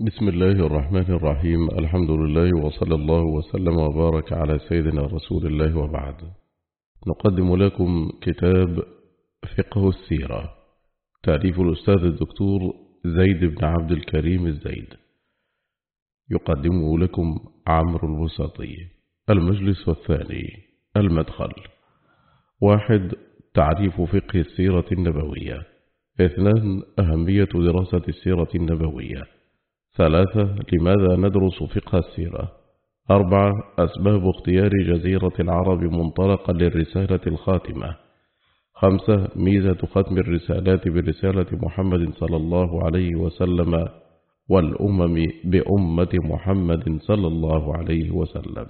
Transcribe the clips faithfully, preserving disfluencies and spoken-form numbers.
بسم الله الرحمن الرحيم. الحمد لله وصلى الله وسلم وبارك على سيدنا رسول الله وبعد. نقدم لكم كتاب فقه السيرة تأليف الأستاذ الدكتور زيد بن عبد الكريم الزيد، يقدمه لكم عمرو البساطي. المجلس الثاني، المدخل. واحد، تعريف فقه السيرة النبوية. اثنان، أهمية دراسة السيرة النبوية. ثلاثة، لماذا ندرس فقه السيرة. أربعة، أسباب اختيار جزيرة العرب منطلقا للرسالة الخاتمة. خمسة، ميزة ختم الرسالات برسالة محمد صلى الله عليه وسلم والأمم بأمة محمد صلى الله عليه وسلم.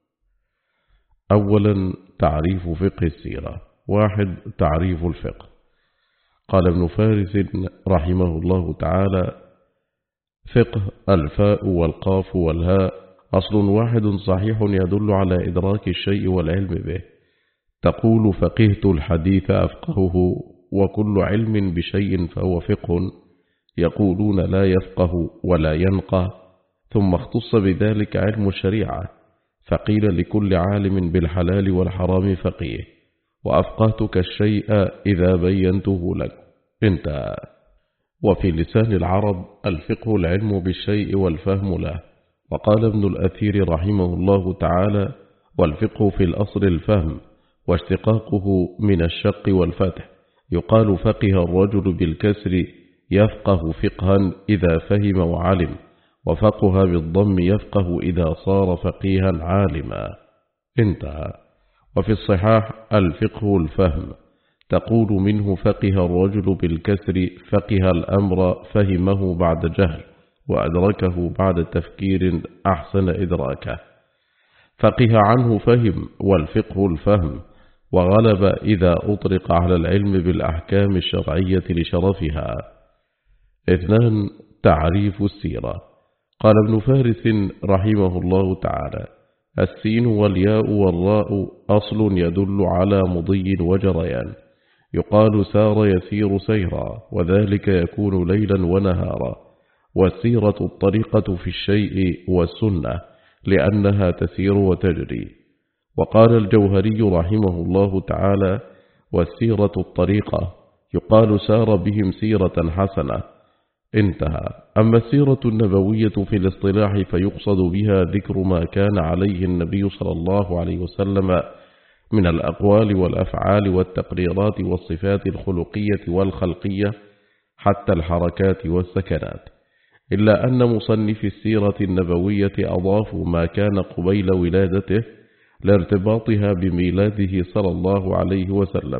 أولا، تعريف فقه السيرة. واحد، تعريف الفقه. قال ابن فارس رحمه الله تعالى: فقه الفاء والقاف والهاء أصل واحد صحيح يدل على إدراك الشيء والعلم به. تقول فقهت الحديث أفقهه، وكل علم بشيء فهو فقه. يقولون لا يفقه ولا ينقى، ثم اختص بذلك علم الشريعة، فقيل لكل عالم بالحلال والحرام فقيه، وأفقهتك الشيء إذا بينته لك. انتهى. وفي لسان العرب الفقه العلم بالشيء والفهم له. وقال ابن الأثير رحمه الله تعالى: والفقه في الأصل الفهم، واشتقاقه من الشق والفتح. يقال فقه الرجل بالكسر، يفقه فقها إذا فهم وعلم، وفقه بالضم يفقه إذا صار فقيها عالما. انتهى. وفي الصحاح الفقه الفهم. تقول منه فقه الرجل بالكسر، فقه الأمر فهمه بعد جهل، وأدركه بعد تفكير أحسن إدراكه. فقه عنه فهم، والفقه الفهم، وغلب إذا أطلق على العلم بالأحكام الشرعية لشرفها. اثنان، تعريف السيرة. قال ابن فارس رحمه الله تعالى: السين والياء والراء أصل يدل على مضي وجريان. يقال سار يسير سيرا، وذلك يكون ليلا ونهارا. والسيرة الطريقة في الشيء والسنة، لأنها تسير وتجري. وقال الجوهري رحمه الله تعالى: والسيرة الطريقة، يقال سار بهم سيرة حسنة. انتهى. أما السيرة النبوية في الاصطلاح فيقصد بها ذكر ما كان عليه النبي صلى الله عليه وسلم من الأقوال والأفعال والتقريرات والصفات الخلقية والخلقية، حتى الحركات والسكنات. إلا أن مصنف السيرة النبوية أضافوا ما كان قبيل ولادته لارتباطها بميلاده صلى الله عليه وسلم،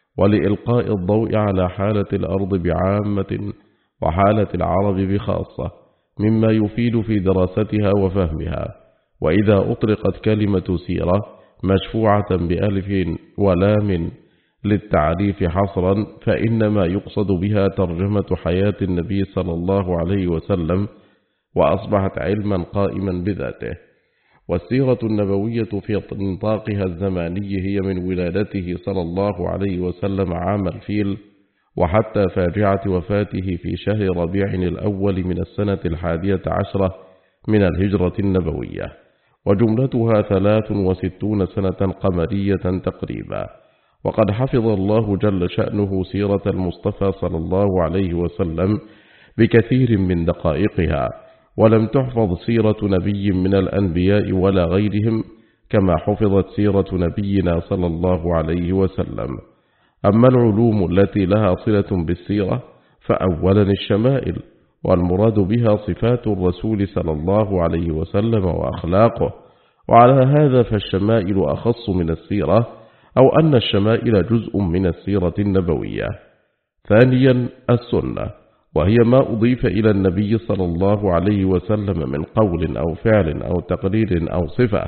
ولإلقاء الضوء على حالة الأرض بعامة وحالة العرب بخاصة، مما يفيد في دراستها وفهمها. وإذا أطلقت كلمة سيرة مشفوعة بألف ولام للتعريف حصرا، فإنما يقصد بها ترجمة حياة النبي صلى الله عليه وسلم، وأصبحت علما قائما بذاته. والسيرة النبوية في نطاقها الزماني هي من ولادته صلى الله عليه وسلم عام الفيل، وحتى فاجعة وفاته في شهر ربيع الأول من السنة الحادية عشرة من الهجرة النبوية، وجملتها ثلاث وستون سنة قمرية تقريبا. وقد حفظ الله جل شأنه سيرة المصطفى صلى الله عليه وسلم بكثير من دقائقها، ولم تحفظ سيرة نبي من الأنبياء ولا غيرهم كما حفظت سيرة نبينا صلى الله عليه وسلم. أما العلوم التي لها صلة بالسيرة فأولا الشمائل، والمراد بها صفات الرسول صلى الله عليه وسلم وأخلاقه. وعلى هذا فالشمائل أخص من السيرة، أو أن الشمائل جزء من السيرة النبوية. ثانيا السنة، وهي ما أضيف إلى النبي صلى الله عليه وسلم من قول أو فعل أو تقرير أو صفة،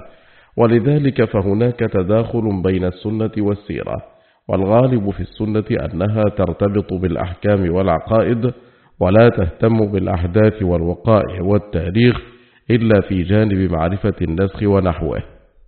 ولذلك فهناك تداخل بين السنة والسيرة. والغالب في السنة أنها ترتبط بالأحكام والعقائد، ولا تهتم بالأحداث والوقائع والتاريخ إلا في جانب معرفة النسخ ونحوه.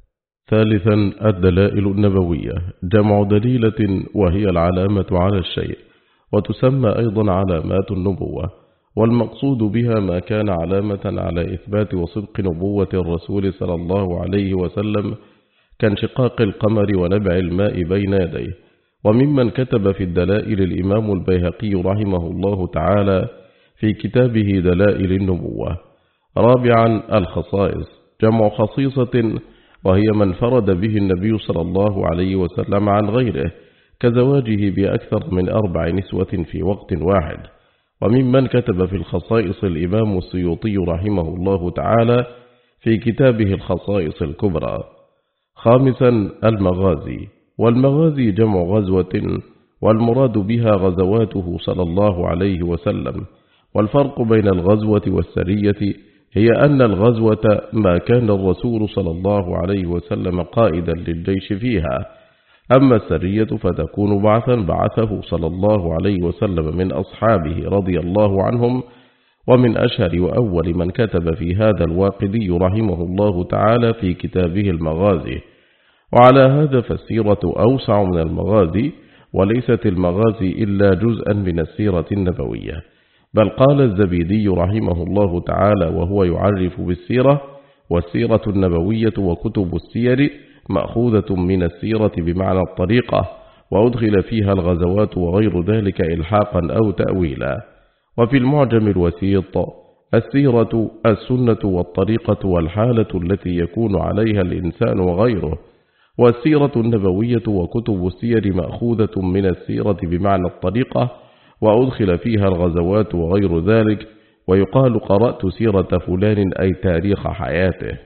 ثالثا الدلائل النبوية، جمع دليلة، وهي العلامة على الشيء، وتسمى أيضا علامات النبوة. والمقصود بها ما كان علامة على إثبات وصدق نبوة الرسول صلى الله عليه وسلم كانشقاق القمر ونبع الماء بين يديه. وممن كتب في الدلائل الإمام البيهقي رحمه الله تعالى في كتابه دلائل النبوة. رابعا الخصائص، جمع خصيصة، وهي من فرد به النبي صلى الله عليه وسلم عن غيره، كزواجه بأكثر من أربع نسوة في وقت واحد. وممن كتب في الخصائص الإمام السيوطي رحمه الله تعالى في كتابه الخصائص الكبرى. خامسا المغازي، والمغازي جمع غزوة، والمراد بها غزواته صلى الله عليه وسلم. والفرق بين الغزوة والسرية هي أن الغزوة ما كان الرسول صلى الله عليه وسلم قائدا للجيش فيها، أما السرية فتكون بعثا بعثه صلى الله عليه وسلم من أصحابه رضي الله عنهم. ومن أشهر وأول من كتب في هذا الواقدي رحمه الله تعالى في كتابه المغازي. وعلى هذا فالسيرة أوسع من المغازي، وليست المغازي إلا جزءا من السيرة النبوية. بل قال الزبيدي رحمه الله تعالى وهو يعرف بالسيرة: والسيرة النبوية وكتب السير مأخوذة من السيرة بمعنى الطريقة، وأدخل فيها الغزوات وغير ذلك إلحاقا أو تأويلا. وفي المعجم الوسيط: السيرة السنة والطريقة والحالة التي يكون عليها الإنسان وغيره. والسيرة النبوية وكتب السير مأخوذة من السيرة بمعنى الطريقة، وأدخل فيها الغزوات وغير ذلك. ويقال قرأت سيرة فلان أي تاريخ حياته.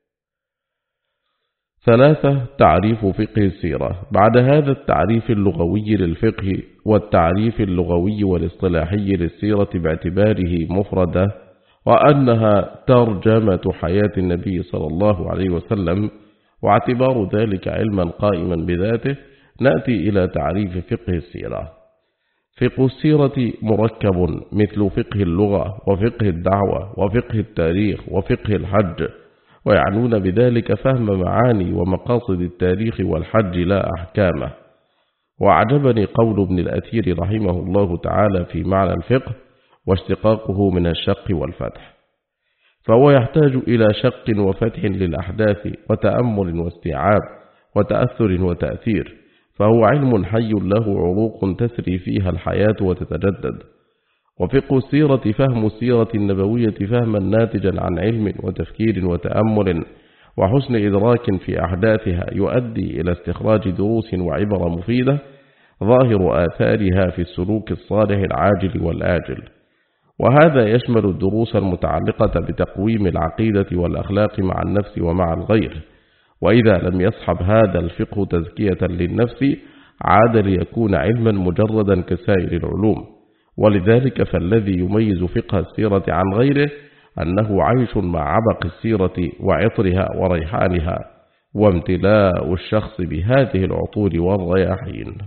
ثلاثة تعريف فقه السيرة. بعد هذا التعريف اللغوي للفقه والتعريف اللغوي والاصطلاحي للسيرة باعتباره مفردة، وأنها ترجمة حياة النبي صلى الله عليه وسلم، واعتبار ذلك علما قائما بذاته، نأتي إلى تعريف فقه السيرة. فقه السيرة مركب مثل فقه اللغة وفقه الدعوة وفقه التاريخ وفقه الحج، ويعنون بذلك فهم معاني ومقاصد التاريخ والحج لا أحكامه. وأعجبني قول ابن الأثير رحمه الله تعالى في معنى الفقه: واشتقاقه من الشق والفتح، فهو يحتاج إلى شق وفتح للأحداث وتأمل واستيعاب وتأثر وتأثير، فهو علم حي له عروق تسري فيها الحياة وتتجدد. وفقه السيرة فهم السيرة النبوية فهما ناتجا عن علم وتفكير وتأمل وحسن إدراك في أحداثها، يؤدي إلى استخراج دروس وعبر مفيدة ظاهر آثارها في السلوك الصالح العاجل والآجل. وهذا يشمل الدروس المتعلقة بتقويم العقيدة والأخلاق مع النفس ومع الغير. وإذا لم يصحب هذا الفقه تزكية للنفس عاد ليكون علما مجردا كسائر العلوم. ولذلك فالذي يميز فقه السيرة عن غيره أنه عيش مع عبق السيرة وعطرها وريحانها، وامتلاء الشخص بهذه العطور والرياحين.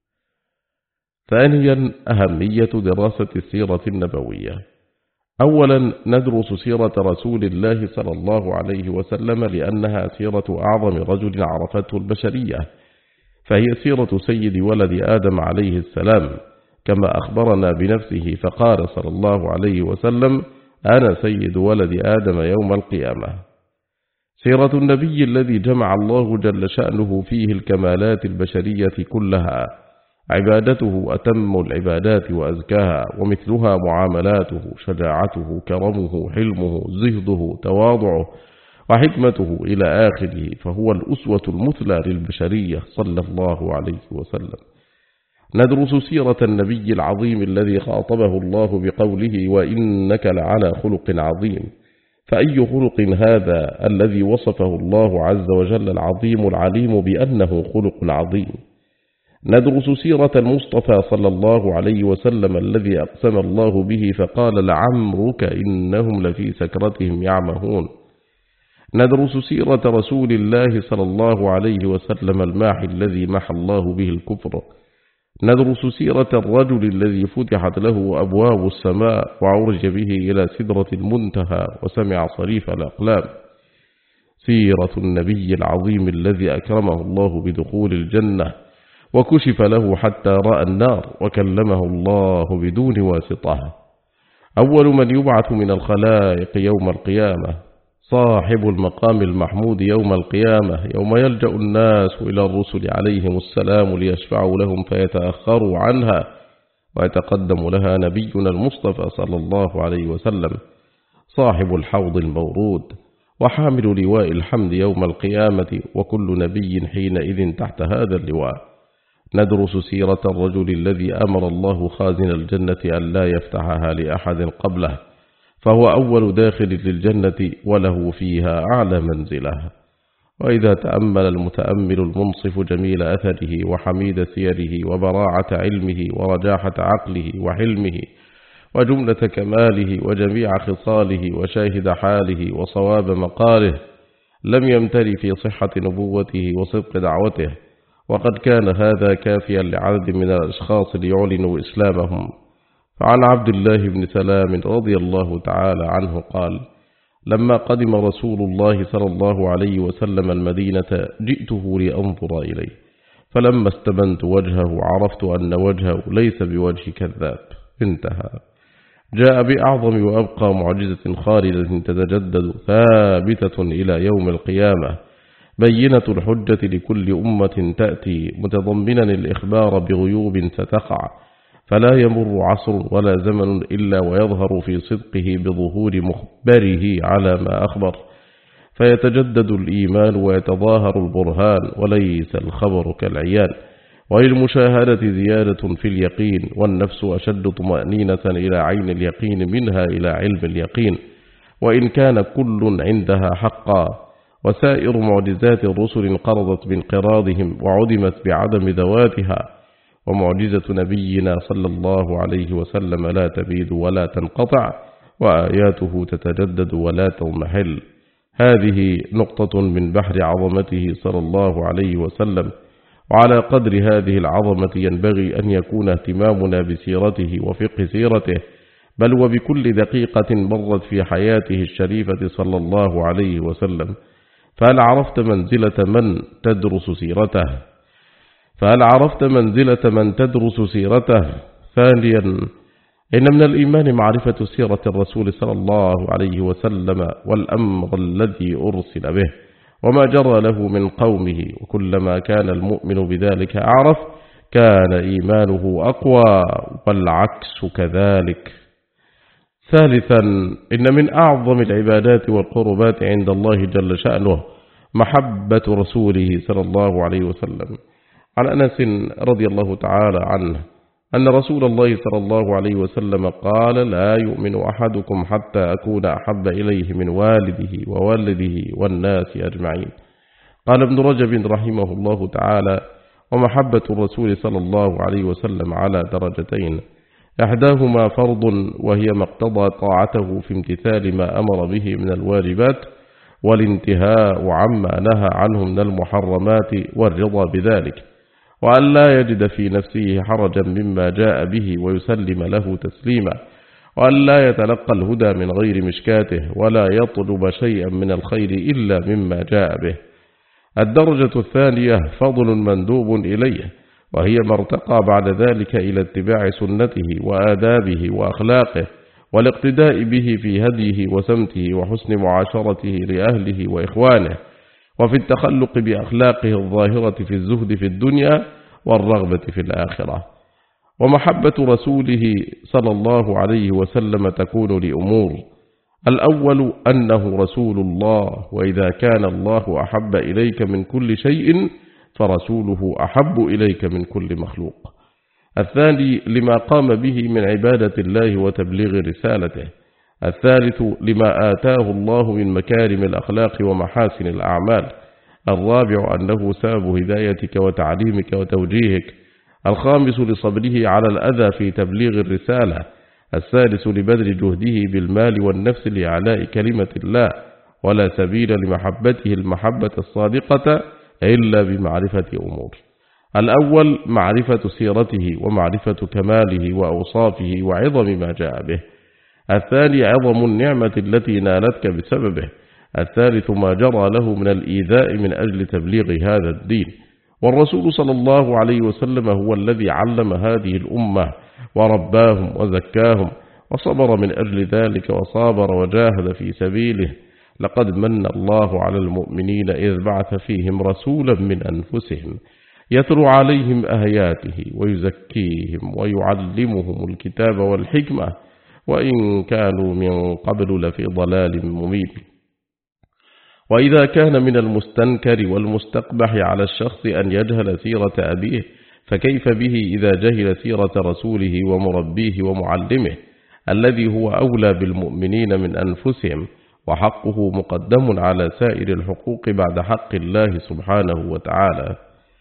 ثانيا أهمية دراسة السيرة النبوية. أولا ندرس سيرة رسول الله صلى الله عليه وسلم لأنها سيرة أعظم رجل عرفته البشرية، فهي سيرة سيد ولد آدم عليه السلام، كما أخبرنا بنفسه فقال صلى الله عليه وسلم: أنا سيد ولد آدم يوم القيامة. سيرة النبي الذي جمع الله جل شأنه فيه الكمالات البشرية كلها، عبادته أتم العبادات وأزكاها، ومثلها معاملاته، شجاعته، كرمه، حلمه، زهده، تواضعه، وحكمته إلى آخره، فهو الأسوة المثلى للبشرية صلى الله عليه وسلم. ندرس سيرة النبي العظيم الذي خاطبه الله بقوله: وإنك لعلى خلق عظيم. فأي خلق هذا الذي وصفه الله عز وجل العظيم العليم بأنه خلق عظيم؟ ندرس سيرة المصطفى صلى الله عليه وسلم الذي أقسم الله به فقال: لعمرك إنهم لفي سكرتهم يعمهون. ندرس سيرة رسول الله صلى الله عليه وسلم الماحي الذي محى الله به الكفر. ندرس سيرة الرجل الذي فتحت له أبواب السماء وعرج به إلى سدرة المنتهى وسمع صريف الأقلام. سيرة النبي العظيم الذي أكرمه الله بدخول الجنة وكشف له حتى رأى النار وكلمه الله بدون واسطة. أول من يبعث من الخلائق يوم القيامة صاحب المقام المحمود يوم القيامة، يوم يلجأ الناس إلى الرسل عليهم السلام ليشفعوا لهم فيتأخروا عنها ويتقدم لها نبينا المصطفى صلى الله عليه وسلم صاحب الحوض المورود وحامل لواء الحمد يوم القيامة، وكل نبي حينئذ تحت هذا اللواء. ندرس سيرة الرجل الذي أمر الله خازن الجنة أن لا يفتحها لأحد قبله، فهو أول داخل للجنة وله فيها أعلى منزله. وإذا تأمل المتأمل المنصف جميل أثره وحميد سيره وبراعة علمه ورجاحة عقله وحلمه وجملة كماله وجميع خصاله وشاهد حاله وصواب مقاله، لم يمتر في صحة نبوته وصدق دعوته، وقد كان هذا كافيا لعدد من الأشخاص ليعلنوا إسلامهم. فعن عبد الله بن سلام رضي الله تعالى عنه قال: لما قدم رسول الله صلى الله عليه وسلم المدينة جئته لأنظر إليه، فلما استبنت وجهه عرفت أن وجهه ليس بوجه كذاب. انتهى. جاء بأعظم وأبقى معجزة خالدة تتجدد ثابتة إلى يوم القيامة، بينة الحجة لكل أمة تأتي متضمنا الإخبار بغيوب ستقع، فلا يمر عصر ولا زمن إلا ويظهر في صدقه بظهور مخبره على ما أخبر، فيتجدد الإيمان ويتظاهر البرهان وليس الخبر كالعيان، وللمشاهدة زيادة في اليقين، والنفس أشد طمأنينة إلى عين اليقين منها إلى علم اليقين، وإن كان كل عندها حقا. وسائر معجزات الرسل انقرضت بانقراضهم وعدمت بعدم ذواتها، ومعجزة نبينا صلى الله عليه وسلم لا تبيد ولا تنقطع، وآياته تتجدد ولا تضمحل. هذه نقطة من بحر عظمته صلى الله عليه وسلم، وعلى قدر هذه العظمة ينبغي أن يكون اهتمامنا بسيرته وفقه سيرته، بل وبكل دقيقة مرت في حياته الشريفة صلى الله عليه وسلم. فهل عرفت منزلة من تدرس سيرته؟ فهل عرفت منزلة من تدرس سيرته؟ ثانيا، إن من الإيمان معرفة سيرة الرسول صلى الله عليه وسلم والأمر الذي أرسل به وما جرى له من قومه، وكلما كان المؤمن بذلك أعرف كان إيمانه أقوى، والعكس كذلك. ثالثا، إن من أعظم العبادات والقربات عند الله جل شأنه محبة رسوله صلى الله عليه وسلم. عن أنس رضي الله تعالى عنه أن رسول الله صلى الله عليه وسلم قال: لا يؤمن أحدكم حتى أكون أحب إليه من والده وولده والناس أجمعين. قال ابن رجب رحمه الله تعالى: ومحبة الرسول صلى الله عليه وسلم على درجتين، إحداهما فرض وهي ما اقتضى طاعته في امتثال ما أمر به من الواجبات والانتهاء عما نهى عنه من المحرمات والرضا بذلك، وأن لا يجد في نفسه حرجا مما جاء به ويسلم له تسليما، وأن لا يتلقى الهدى من غير مشكاته ولا يطلب شيئا من الخير إلا مما جاء به. الدرجة الثانية فضل مندوب إليه، وهي ما ارتقى بعد ذلك إلى اتباع سنته وآدابه وأخلاقه والاقتداء به في هديه وسمته وحسن معاشرته لأهله وإخوانه، وفي التخلق بأخلاقه الظاهرة في الزهد في الدنيا والرغبة في الآخرة. ومحبة رسوله صلى الله عليه وسلم تكون لأمور: الأول أنه رسول الله، وإذا كان الله أحب إليك من كل شيء فرسوله أحب إليك من كل مخلوق. الثاني لما قام به من عبادة الله وتبليغ رسالته. الثالث لما آتاه الله من مكارم الأخلاق ومحاسن الأعمال. الرابع أنه سبب هدايتك وتعليمك وتوجيهك. الخامس لصبره على الأذى في تبليغ الرسالة. السادس لبذل جهده بالمال والنفس لإعلاء كلمة الله، ولا سبيل لمحبته المحبة الصادقة إلا بمعرفة أمور: الأول معرفة سيرته ومعرفة كماله وأوصافه وعظم ما جاء به. الثاني عظم النعمة التي نالتك بسببه. الثالث ما جرى له من الإيذاء من أجل تبليغ هذا الدين. والرسول صلى الله عليه وسلم هو الذي علم هذه الأمة ورباهم وزكاهم، وصبر من أجل ذلك وصابر وجاهد في سبيله. لقد من الله على المؤمنين إذ بعث فيهم رسولا من أنفسهم يتلو عليهم آياته ويزكيهم ويعلمهم الكتاب والحكمة وإن كانوا من قبل لفي ضلال مبين. وإذا كان من المستنكر والمستقبح على الشخص أن يجهل سيرة أبيه، فكيف به إذا جهل سيرة رسوله ومربيه ومعلمه الذي هو أولى بالمؤمنين من أنفسهم، وحقه مقدم على سائر الحقوق بعد حق الله سبحانه وتعالى.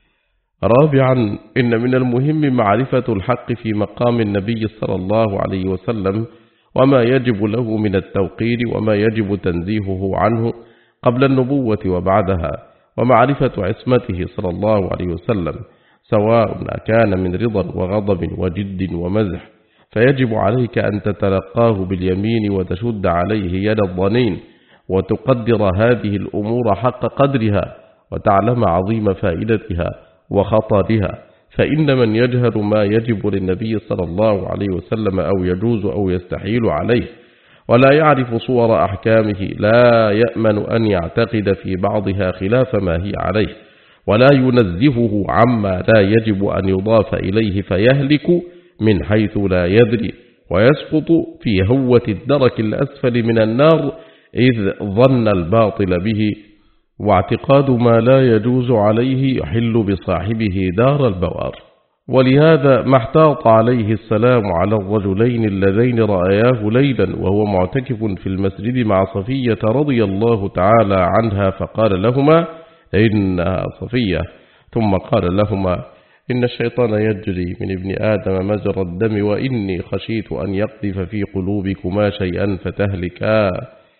رابعا، إن من المهم معرفة الحق في مقام النبي صلى الله عليه وسلم وما يجب له من التوقير وما يجب تنزيهه عنه قبل النبوة وبعدها، ومعرفة عصمته صلى الله عليه وسلم سواء كان من رضا وغضب وجد ومزح، فيجب عليك أن تتلقاه باليمين وتشد عليه يد الظنين وتقدر هذه الأمور حق قدرها وتعلم عظيم فائدتها وخطرها، فإن من يجهل ما يجب للنبي صلى الله عليه وسلم أو يجوز أو يستحيل عليه ولا يعرف صور أحكامه لا يأمن أن يعتقد في بعضها خلاف ما هي عليه، ولا ينزهه عما لا يجب أن يضاف إليه فيهلك من حيث لا يدري ويسقط في هوة الدرك الأسفل من النار إذ ظن الباطل به، واعتقاد ما لا يجوز عليه يحل بصاحبه دار البوار. ولهذا ما احتاط عليه السلام على الرجلين اللذين رأياه ليلا وهو معتكف في المسجد مع صفية رضي الله تعالى عنها، فقال لهما إنها صفية، ثم قال لهما إن الشيطان يجري من ابن آدم مجرى الدم وإني خشيت أن يقذف في قلوبكما شيئا فتهلكا.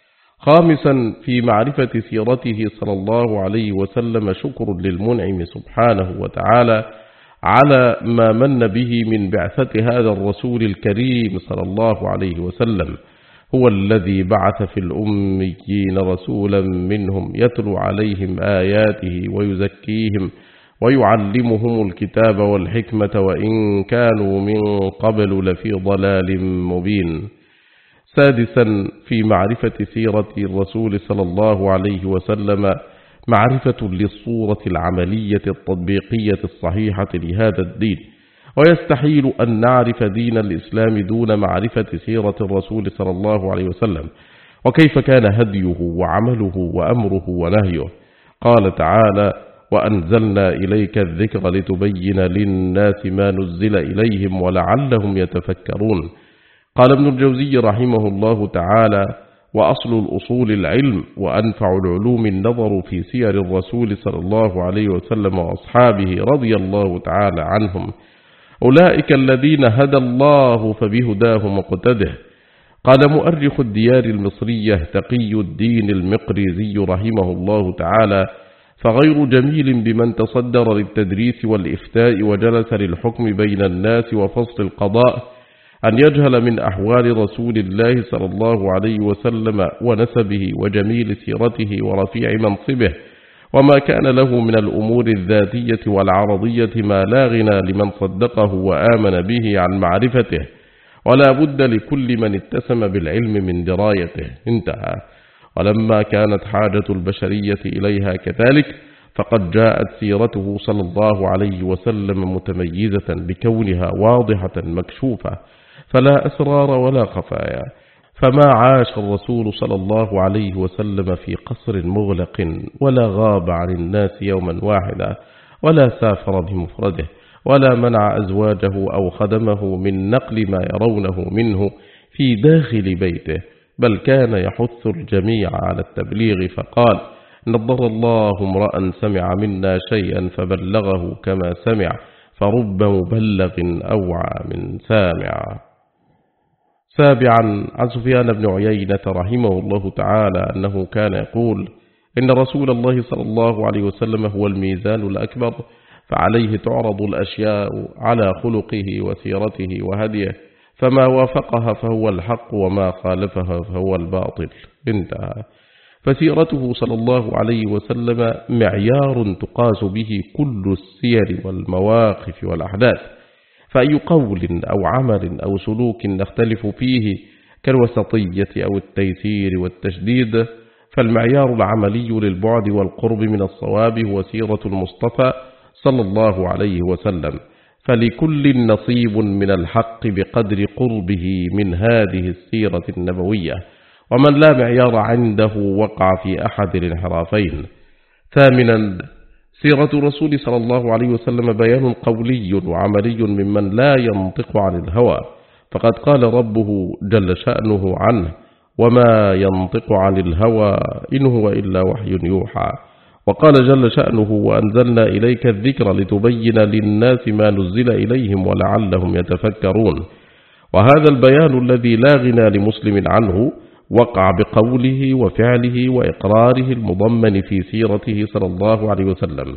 خامسا، في معرفة سيرته صلى الله عليه وسلم شكر للمنعم سبحانه وتعالى على ما من به من بعثة هذا الرسول الكريم صلى الله عليه وسلم، هو الذي بعث في الأميين رسولا منهم يتلو عليهم آياته ويزكيهم ويعلمهم الكتاب والحكمة وإن كانوا من قبل لفي ضلال مبين. سادسا، في معرفة سيرة الرسول صلى الله عليه وسلم معرفة للصورة العملية التطبيقية الصحيحة لهذا الدين، ويستحيل أن نعرف دين الإسلام دون معرفة سيرة الرسول صلى الله عليه وسلم وكيف كان هديه وعمله وأمره ونهيه. قال تعالى وأنزلنا إليك الذكر لتبين للناس ما نزل إليهم ولعلهم يتفكرون. قال ابن الجوزي رحمه الله تعالى وأصل الأصول العلم وأنفع العلوم النظر في سير الرسول صلى الله عليه وسلم وأصحابه رضي الله تعالى عنهم، أولئك الذين هدى الله فبهداه مقتده. قال مؤرخ الديار المصرية تقي الدين المقريزي رحمه الله تعالى فغير جميل بمن تصدر للتدريس والإفتاء وجلس للحكم بين الناس وفصل القضاء أن يجهل من أحوال رسول الله صلى الله عليه وسلم ونسبه وجميل سيرته ورفيع منصبه وما كان له من الأمور الذاتية والعرضية ما لا غنى لمن صدقه وآمن به عن معرفته، ولا بد لكل من اتسم بالعلم من درايته. انتهى. ولما كانت حاجة البشرية إليها كذلك فقد جاءت سيرته صلى الله عليه وسلم متميزة بكونها واضحة مكشوفة فلا أسرار ولا خفايا، فما عاش الرسول صلى الله عليه وسلم في قصر مغلق ولا غاب عن الناس يوما واحدا ولا سافر بمفرده ولا منع أزواجه أو خدمه من نقل ما يرونه منه في داخل بيته، بل كان يحث الجميع على التبليغ فقال نضر الله امرأ سمع منا شيئا فبلغه كما سمع فرب مبلغ أوعى من سامع. سابعا، عن سفيان بن عيينة رحمه الله تعالى أنه كان يقول إن رسول الله صلى الله عليه وسلم هو الميزان الأكبر فعليه تعرض الأشياء على خلقه وسيرته وهديه، فما وافقها فهو الحق وما خالفها فهو الباطل. انتهى. فسيرته صلى الله عليه وسلم معيار تقاس به كل السير والمواقف والأحداث، فأي قول أو عمل أو سلوك نختلف فيه كالوسطية أو التيسير والتشديد، فالمعيار العملي للبعد والقرب من الصواب هو سيرة المصطفى صلى الله عليه وسلم، فلكل نصيب من الحق بقدر قربه من هذه السيرة النبوية، ومن لا معيار عنده وقع في أحد الانحرافين. ثامنا، سيرة الرسول صلى الله عليه وسلم بيان قولي وعملي ممن لا ينطق عن الهوى، فقد قال ربه جل شأنه عنه: وما ينطق عن الهوى إن هو إلا وحي يوحى. وقال جل شأنه: وأنزلنا إليك الذكر لتبين للناس ما نزل إليهم ولعلهم يتفكرون. وهذا البيان الذي لا غنى لمسلم عنه وقع بقوله وفعله وإقراره المضمن في سيرته صلى الله عليه وسلم.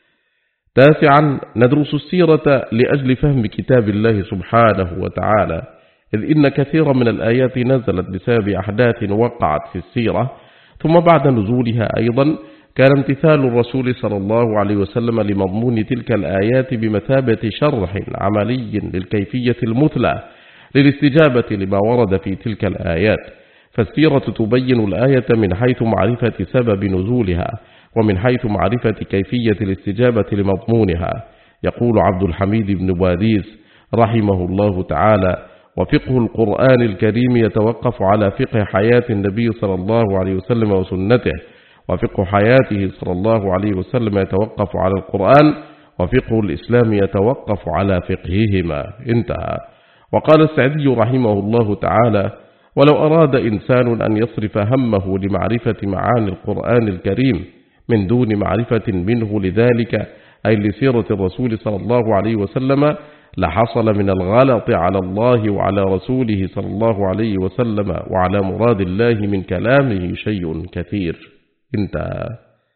تاسعا، ندرس السيرة لأجل فهم كتاب الله سبحانه وتعالى، إذ إن كثيرا من الآيات نزلت بسبب أحداث وقعت في السيرة، ثم بعد نزولها أيضا كان امتثال الرسول صلى الله عليه وسلم لمضمون تلك الآيات بمثابة شرح عملي للكيفية المثلى للاستجابة لما ورد في تلك الآيات. فالسيرة تبين الآية من حيث معرفة سبب نزولها، ومن حيث معرفة كيفية الاستجابة لمضمونها. يقول عبد الحميد بن باديس رحمه الله تعالى: وفقه القرآن الكريم يتوقف على فقه حياة النبي صلى الله عليه وسلم وسنته، وفقه حياته صلى الله عليه وسلم يتوقف على القرآن، وفقه الإسلام يتوقف على فقههما. انتهى. وقال السعدي رحمه الله تعالى: ولو أراد إنسان أن يصرف همه لمعرفة معاني القرآن الكريم من دون معرفة منه لذلك، أي لسيرة الرسول صلى الله عليه وسلم، لحصل من الغلط على الله وعلى رسوله صلى الله عليه وسلم وعلى مراد الله من كلامه شيء كثير. انتهى.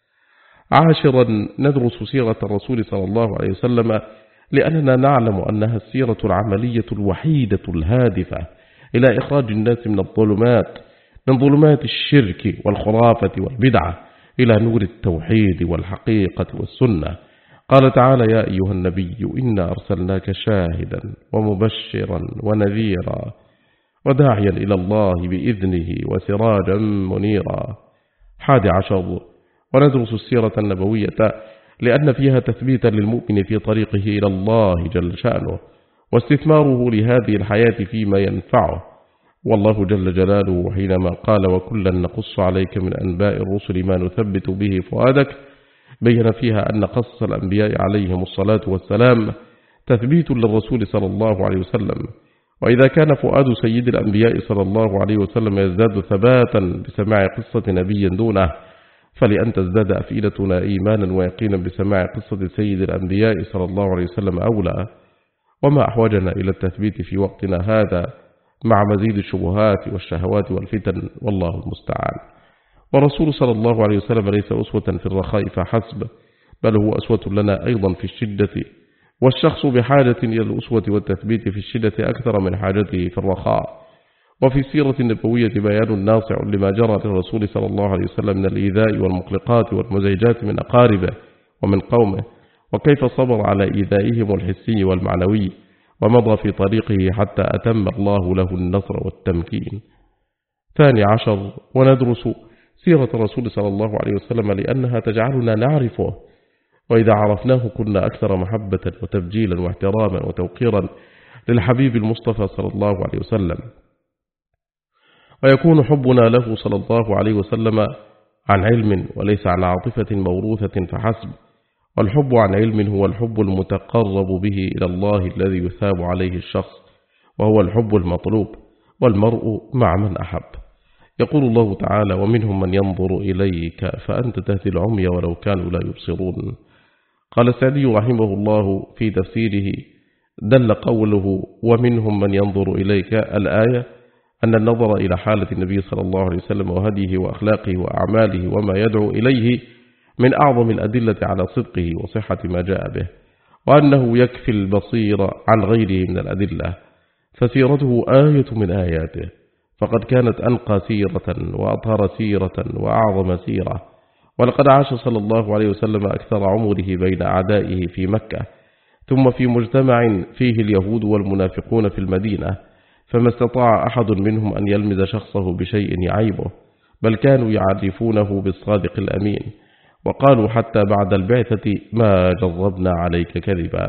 عاشرا، ندرس سيرة الرسول صلى الله عليه وسلم لأننا نعلم أنها السيرة العملية الوحيدة الهادفة إلى إخراج الناس من الظلمات من ظلمات الشرك والخرافة والبدعة إلى نور التوحيد والحقيقة والسنة. قال تعالى: يا أيها النبي إنا أرسلناك شاهدا ومبشرا ونذيرا وداعيا إلى الله بإذنه وسراجا منيرا. حادي عشر، وندرس السيرة النبوية لأن فيها تثبيتا للمؤمن في طريقه إلى الله جل شأنه، واستثماره لهذه الحياة فيما ينفعه. والله جل جلاله حينما قال: وكلا نقص عليك من أنباء الرسل ما نثبت به فؤادك، بين فيها أن قصص الأنبياء عليهم الصلاة والسلام تثبيت للرسول صلى الله عليه وسلم. وإذا كان فؤاد سيد الأنبياء صلى الله عليه وسلم يزداد ثباتا بسماع قصة نبي دونه، فلأن تزداد أفئدتنا إيمانا ويقينا بسماع قصة سيد الأنبياء صلى الله عليه وسلم أولى. وما أحوجنا إلى التثبيت في وقتنا هذا مع مزيد الشبهات والشهوات والفتن، والله المستعان. ورسول صلى الله عليه وسلم ليس أسوة في الرخاء فحسب، بل هو أسوة لنا أيضا في الشدة، والشخص بحاجة إلى الأسوة والتثبيت في الشدة أكثر من حاجته في الرخاء. وفي السيرة النبوية بيان ناصع لما جرى للرسول صلى الله عليه وسلم من الإيذاء والمقلقات والمزعجات من أقاربه ومن قومه، وكيف صبر على إيذائهم الحسي والمعنوي، ومضى في طريقه حتى أتم الله له النصر والتمكين. ثاني عشر، وندرس سيرة الرسول صلى الله عليه وسلم لأنها تجعلنا نعرفه، وإذا عرفناه كنا أكثر محبة وتبجيلا واحتراما وتوقيرا للحبيب المصطفى صلى الله عليه وسلم. ويكون حبنا له صلى الله عليه وسلم عن علم وليس عن عاطفة موروثة فحسب، والحب عن علم هو الحب المتقرب به إلى الله الذي يثاب عليه الشخص، وهو الحب المطلوب، والمرء مع من أحب. يقول الله تعالى: ومنهم من ينظر إليك فأنت تهدي العمي ولو كانوا لا يبصرون. قال السعدي رحمه الله في تفسيره: دل قوله ومنهم من ينظر إليك الآية أن النظر إلى حالة النبي صلى الله عليه وسلم وهديه وأخلاقه وأعماله وما يدعو إليه من أعظم الأدلة على صدقه وصحة ما جاء به، وأنه يكفي البصير عن غيره من الأدلة، فسيرته آية من آياته، فقد كانت أنقى سيرة وأطهر سيرة وأعظم سيرة. ولقد عاش صلى الله عليه وسلم أكثر عمره بين أعدائه في مكة، ثم في مجتمع فيه اليهود والمنافقون في المدينة، فما استطاع أحد منهم أن يلمز شخصه بشيء يعيبه، بل كانوا يعرفونه بالصادق الأمين، وقالوا حتى بعد البعثة ما جربنا عليك كذبا.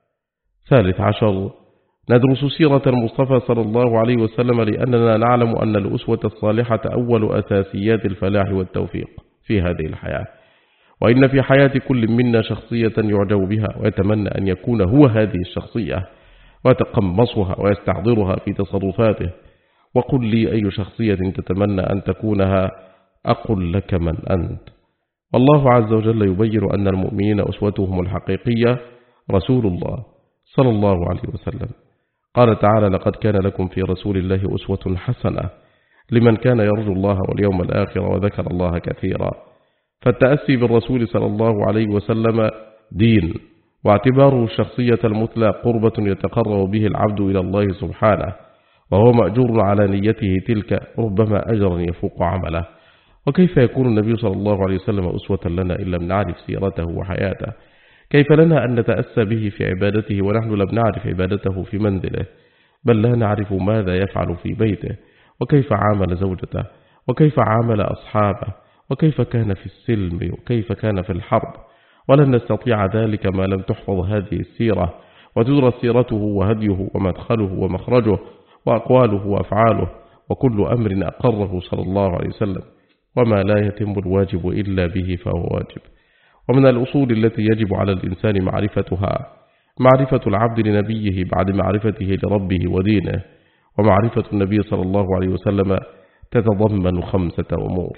ثالث عشر، ندرس سيرة المصطفى صلى الله عليه وسلم لأننا نعلم أن الأسوة الصالحة أول أساسيات الفلاح والتوفيق في هذه الحياة، وإن في حياة كل منا شخصية يعجب بها ويتمنى أن يكون هو هذه الشخصية ويتقمصها ويستحضرها في تصرفاته. وقل لي أي شخصية تتمنى أن تكونها أقل لك من أنت. والله عز وجل يبين أن المؤمنين أسوتهم الحقيقية رسول الله صلى الله عليه وسلم. قال تعالى: لقد كان لكم في رسول الله أسوة حسنة لمن كان يرجو الله واليوم الآخر وذكر الله كثيرا. فالتأسي بالرسول صلى الله عليه وسلم دين، واعتباره الشخصية المثلى قربة يتقرب به العبد إلى الله سبحانه، وهو مأجور على نيته تلك ربما أجرا يفوق عمله. وكيف يكون النبي صلى الله عليه وسلم أسوة لنا إن لم نعرف سيرته وحياته؟ كيف لنا أن نتأسى به في عبادته ونحن لم نعرف عبادته في منزله، بل لا نعرف ماذا يفعل في بيته، وكيف عامل زوجته، وكيف عامل أصحابه، وكيف كان في السلم، وكيف كان في الحرب؟ ولن نستطيع ذلك ما لم تحفظ هذه السيرة وتدرس سيرته وهديه ومدخله ومخرجه وأقواله وأفعاله وكل أمر أقره صلى الله عليه وسلم. وما لا يتم الواجب إلا به فهو واجب. ومن الأصول التي يجب على الإنسان معرفتها معرفة العبد لنبيه بعد معرفته لربه ودينه. ومعرفة النبي صلى الله عليه وسلم تتضمن خمسة أمور: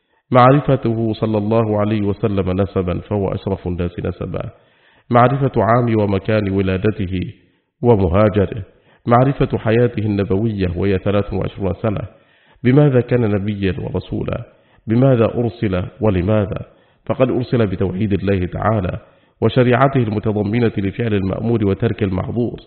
معرفته صلى الله عليه وسلم نسبا فهو أشرف الناس نسبا، معرفة عام ومكان ولادته ومهاجره، معرفة حياته النبوية وهي ثلاث وعشرون سنة، بماذا كان نبيا ورسولا، بماذا أرسل ولماذا، فقد أرسل بتوحيد الله تعالى وشريعته المتضمنة لفعل المأمور وترك المحظور،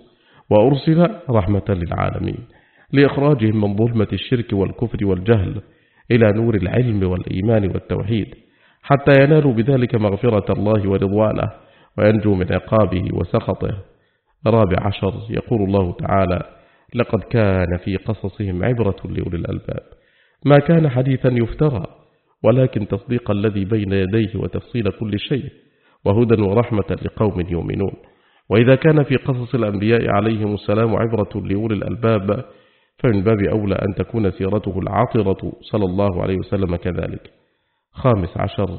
وأرسل رحمة للعالمين لإخراجهم من ظلمة الشرك والكفر والجهل إلى نور العلم والإيمان والتوحيد، حتى ينالوا بذلك مغفرة الله ورضوانه وينجوا من عقابه وسخطه. رابع عشر، يقول الله تعالى: لقد كان في قصصهم عبرة لأولي الألباب، ما كان حديثا يفترى، ولكن تصديق الذي بين يديه وتفصيل كل شيء وهدى ورحمة لقوم يؤمنون. وإذا كان في قصص الأنبياء عليهم السلام عبرة لأولي الألباب، فمن باب أولى أن تكون سيرته العاطرة صلى الله عليه وسلم كذلك. خامس عشر،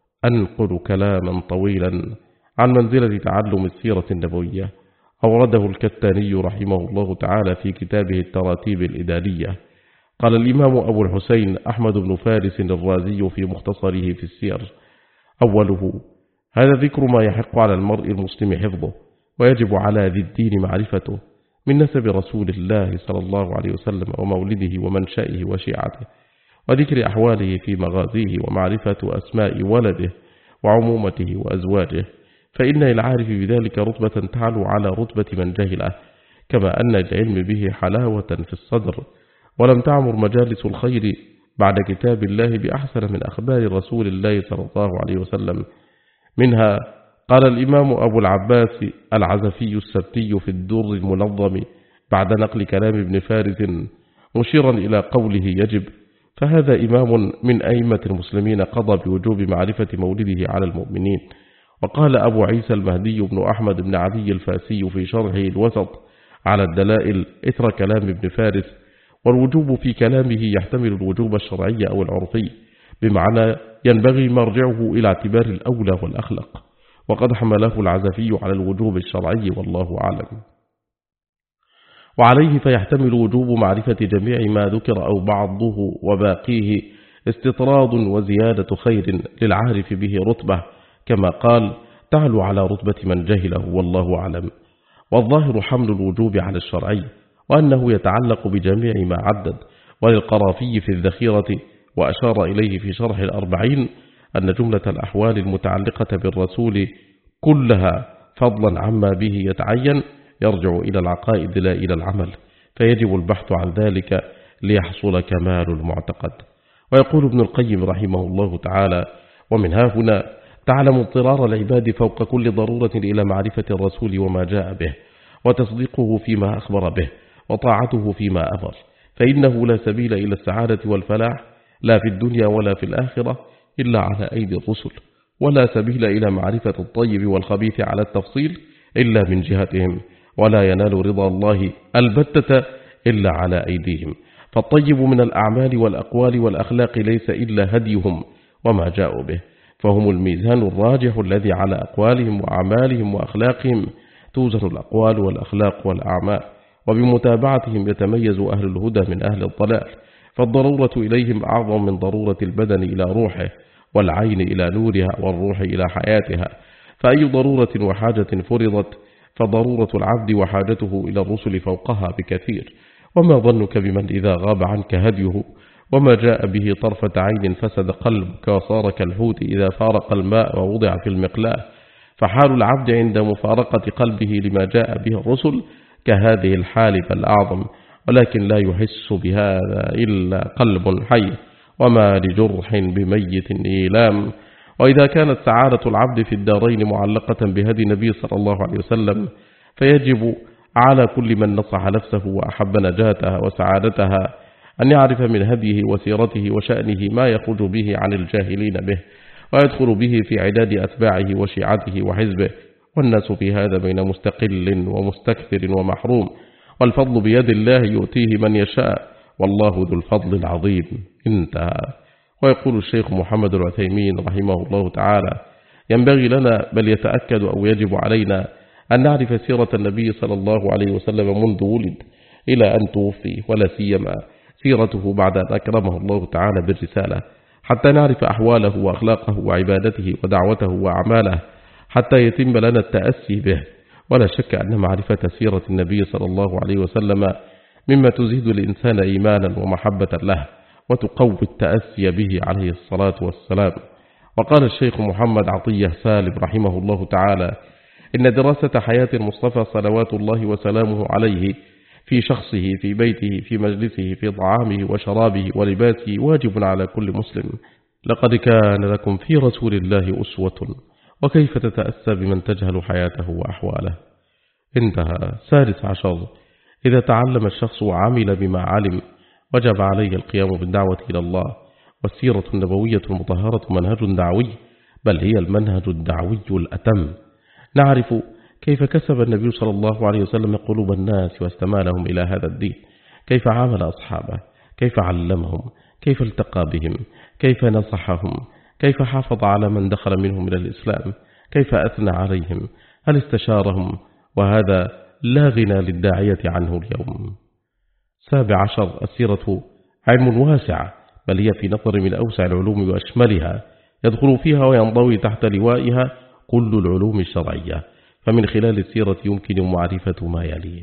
أنقل كلاما طويلا عن منزلة تعلم السيرة النبوية أورده الكتاني رحمه الله تعالى في كتابه التراتيب الإدارية. قال الإمام أبو الحسين أحمد بن فارس الرازي في مختصره في السير: أوله، هذا ذكر ما يحق على المرء المسلم حفظه ويجب على ذي الدين معرفته من نسب رسول الله صلى الله عليه وسلم ومولده ومنشأه وشيعته، وذكر أحواله في مغازيه ومعرفة أسماء ولده وعمومته وأزواجه، فإن العارف بذلك رتبة تعلو على رتبة من جهله، كما أن العلم به حلاوة في الصدر. ولم تعمر مجالس الخير بعد كتاب الله بأحسن من أخبار رسول الله صلى الله عليه وسلم. منها قال الإمام أبو العباس العزفي السبتي في الدر المنظم بعد نقل كلام ابن فارس مشيرا إلى قوله يجب، فهذا إمام من أئمة المسلمين قضى بوجوب معرفة مولده على المؤمنين. وقال أبو عيسى المهدي بن أحمد بن علي الفاسي في شرحه الوسط على الدلائل إثر كلام ابن فارس: والوجوب في كلامه يحتمل الوجوب الشرعي أو العرفي، بمعنى ينبغي مرجعه إلى اعتبار الأولى والأخلق، وقد حمله العزفي على الوجوب الشرعي والله أعلم. وعليه فيحتمل وجوب معرفة جميع ما ذكر أو بعضه وباقيه استطراد وزيادة خير للعارف به رتبة، كما قال: تعلو على رتبة من جهله والله أعلم. والظاهر حمل الوجوب على الشرعي، وأنه يتعلق بجميع ما عدد. وللقرافي في الذخيرة وأشار إليه في شرح الأربعين أن جملة الأحوال المتعلقة بالرسول كلها فضلا عما به يتعين يرجع إلى العقائد لا إلى العمل، فيجب البحث عن ذلك ليحصل كمال المعتقد. ويقول ابن القيم رحمه الله تعالى: ومن ها هنا تعلم اضطرار العباد فوق كل ضرورة إلى معرفة الرسول وما جاء به، وتصديقه فيما أخبر به، وطاعته فيما أمر، فإنه لا سبيل إلى السعادة والفلاح لا في الدنيا ولا في الآخرة إلا على أيدي الرسل، ولا سبيل إلى معرفة الطيب والخبيث على التفصيل إلا من جهتهم، ولا ينال رضا الله البتة إلا على أيديهم. فالطيب من الأعمال والأقوال والأخلاق ليس إلا هديهم وما جاءوا به، فهم الميزان الراجح الذي على أقوالهم وأعمالهم وأخلاقهم توزن الأقوال والأخلاق والأعمال، وبمتابعتهم يتميز أهل الهدى من أهل الضلال، فالضرورة إليهم أعظم من ضرورة البدن إلى روحه، والعين إلى نورها، والروح إلى حياتها. فأي ضرورة وحاجة فرضت فضرورة العبد وحاجته إلى الرسل فوقها بكثير. وما ظنك بمن إذا غاب عنك هديه وما جاء به طرفة عين فسد قلبك وصار كالحوت إذا فارق الماء ووضع في المقلاة. فحال العبد عند مفارقة قلبه لما جاء به الرسل كهذه الحال بل أعظم، ولكن لا يحس بهذا إلا قلب حي، وما لجرح بميت إيلام. وإذا كانت سعادة العبد في الدارين معلقة بهدي النبي صلى الله عليه وسلم، فيجب على كل من نصح نفسه وأحب نجاتها وسعادتها أن يعرف من هديه وسيرته وشأنه ما يخرج به عن الجاهلين به، ويدخل به في عداد أتباعه وشيعته وحزبه. والناس في هذا بين مستقل ومستكثر ومحروم، والفضل بيد الله يؤتيه من يشاء، والله ذو الفضل العظيم. انتهى. ويقول الشيخ محمد العثيمين رحمه الله تعالى: ينبغي لنا بل يتأكد أو يجب علينا أن نعرف سيرة النبي صلى الله عليه وسلم منذ ولد إلى أن توفي، ولا سيما سيرته بعد أن أكرمه الله تعالى بالرسالة، حتى نعرف أحواله وأخلاقه وعبادته ودعوته وأعماله، حتى يتم لنا التأسي به. ولا شك أن معرفة سيرة النبي صلى الله عليه وسلم مما تزيد الإنسان إيمانا ومحبة له، وتقوي التأسي به عليه الصلاة والسلام. وقال الشيخ محمد عطية سالم رحمه الله تعالى: إن دراسة حياة المصطفى صلوات الله وسلامه عليه في شخصه، في بيته، في مجلسه، في طعامه وشرابه ولباسه واجب على كل مسلم. لقد كان لكم في رسول الله أسوة، وكيف تتأسى بمن تجهل حياته وأحواله. انتهى. سادس عشر: إذا تعلم الشخص وعمل بما علم وجب عليه القيام بالدعوة إلى الله. والسيرة النبوية المطهرة منهج دعوي، بل هي المنهج الدعوي الأتم. نعرف كيف كسب النبي صلى الله عليه وسلم قلوب الناس واستمالهم إلى هذا الدين، كيف عامل أصحابه، كيف علمهم، كيف التقى بهم، كيف نصحهم، كيف حافظ على من دخل منهم إلى الإسلام، كيف أثنى عليهم، هل استشارهم، وهذا لا غنى للداعية عنه اليوم. سابع عشر: السيرة علم واسع، بل هي في نظر من أوسع العلوم وأشملها، يدخل فيها وينضوي تحت لوائها كل العلوم الشرعية. فمن خلال السيرة يمكن معرفة ما يلي: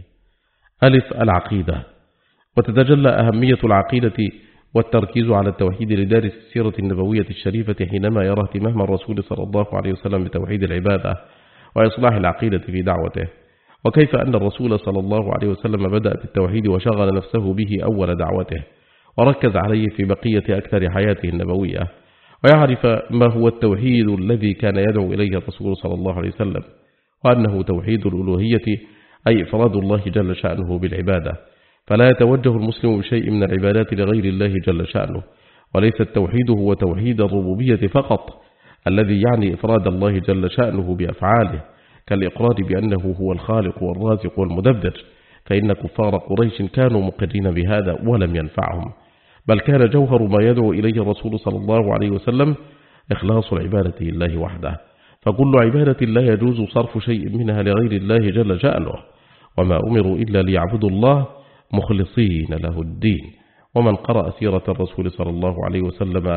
ألف: العقيدة. وتتجلى أهمية العقيدة والتركيز على التوحيد لدارس السيرة النبوية الشريفة حينما يرى اهتمام الرسول صلى الله عليه وسلم بتوحيد العبادة وإصلاح العقيدة في دعوته، وكيف أن الرسول صلى الله عليه وسلم بدأ بالتوحيد وشغل نفسه به أول دعوته، وركز عليه في بقية أكثر حياته النبوية، ويعرف ما هو التوحيد الذي كان يدعو إليه الرسول صلى الله عليه وسلم، وأنه توحيد الألوهية، أي إفراد الله جل شأنه بالعبادة، فلا يتوجه المسلم بشيء من العبادات لغير الله جل شأنه. وليس التوحيد هو توحيد الربوبية فقط الذي يعني إفراد الله جل شأنه بأفعاله، كالإقرار بأنه هو الخالق والرازق والمدبر، فإن كفار قريش كانوا مقرين بهذا ولم ينفعهم، بل كان جوهر ما يدعو إليه الرسول صلى الله عليه وسلم إخلاص العبادة لله وحده، فكل عبادة لا يجوز صرف شيء منها لغير الله جل شأنه، وما أمروا إلا ليعبدوا الله مخلصين له الدين. ومن قرأ سيرة الرسول صلى الله عليه وسلم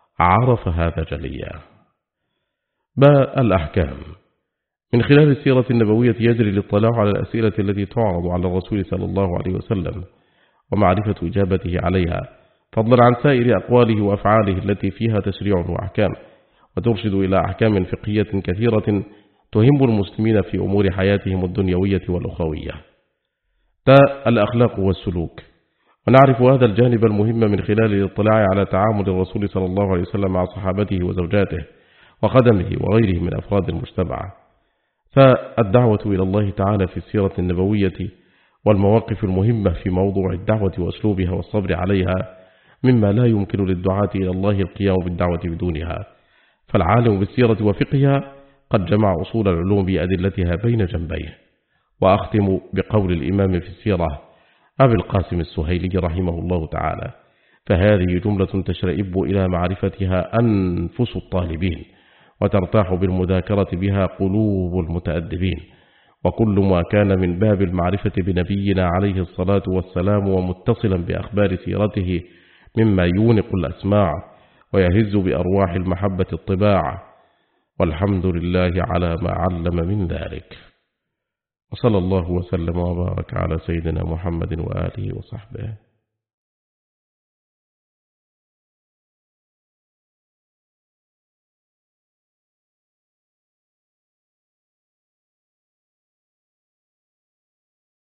عرف هذا جليا. باء: الأحكام. من خلال السيرة النبوية يجري الاطلاع على الأسئلة التي تعرض على الرسول صلى الله عليه وسلم ومعرفة إجابته عليها، فضلا عن سائر أقواله وأفعاله التي فيها تشريع وأحكام، وترشد إلى أحكام فقهية كثيرة تهم المسلمين في أمور حياتهم الدنيوية والأخروية. تاء: الأخلاق والسلوك. ونعرف هذا الجانب المهم من خلال الاطلاع على تعامل الرسول صلى الله عليه وسلم مع صحابته وزوجاته، وخدمه وغيره من أفراد المجتمع. فالدعوة إلى الله تعالى في السيرة النبوية والمواقف المهمة في موضوع الدعوة وأسلوبها والصبر عليها مما لا يمكن للدعاة إلى الله القيام بالدعوة بدونها. فالعالم بالسيرة وفقهها قد جمع أصول العلوم بأدلتها بين جنبيه. وأختم بقول الإمام في السيرة أبي القاسم السهيلي رحمه الله تعالى: فهذه جملة تشرئب إلى معرفتها أنفس الطالبين، وترتاح بالمذاكرة بها قلوب المتأدبين. وكل ما كان من باب المعرفة بنبينا عليه الصلاة والسلام ومتصلا بأخبار سيرته مما يونق الأسماع ويهز بأرواح المحبة الطباع، والحمد لله على ما علم من ذلك. وصلى الله وسلم وبارك على سيدنا محمد وآله وصحبه.